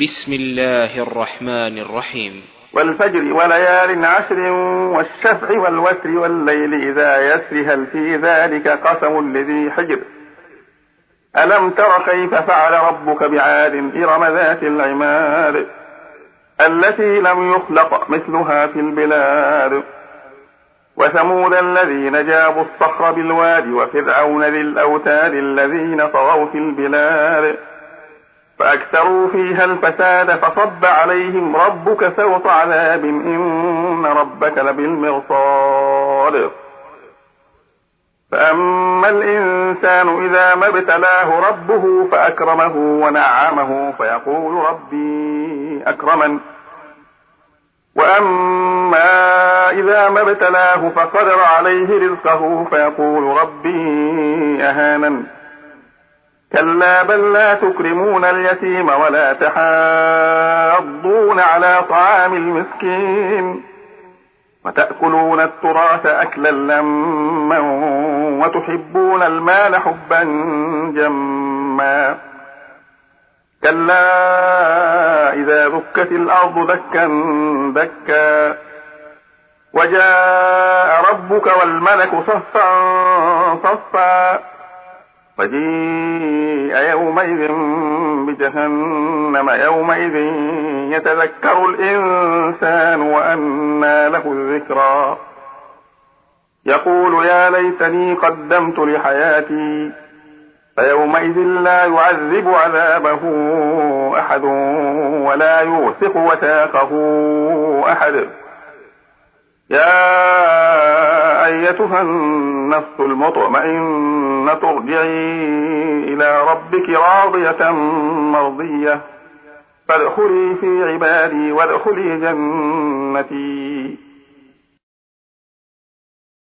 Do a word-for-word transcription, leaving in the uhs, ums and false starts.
بسم الله الرحمن الرحيم. والفجر وليال عشر والشفع والوتر والليل إذا يسر هل في ذلك قسم لذي حجر ألم تر كيف فعل ربك بعاد إرم ذات العماد التي لم يخلق مثلها في البلاد وثمود الذين جابوا الصخر بالواد وفرعون ذي الأوتاد الذين طغوا في البلاد فأكثروا فيها الفساد فصب عليهم ربك سوط عذاب إن ربك لبالمرصاد فأما الإنسان إذا ما ابتلاه ربه فأكرمه ونعمه فيقول ربي أكرمن وأما إذا ما ابتلاه فقدر عليه رزقه فيقول ربي أهانن كلا بل لا تكرمون اليتيم ولا تحاضون على طعام المسكين وتأكلون التراث أكلا لما وتحبون المال حبا جما كلا إذا دكت الأرض دكا دكا وجاء ربك والملك صفا صفا فجيء يومئذ بجهنم يومئذ يتذكر الإنسان وأنى له الذكرى يقول يا ليتني قدمت لحياتي فيومئذ لا يعذب عذابه أحد ولا يوثق وثاقه أحد يا أيتها النفس المطمئنة ارجعي إلى ربك راضية مرضية فادخلي في عبادي وادخلي جنتي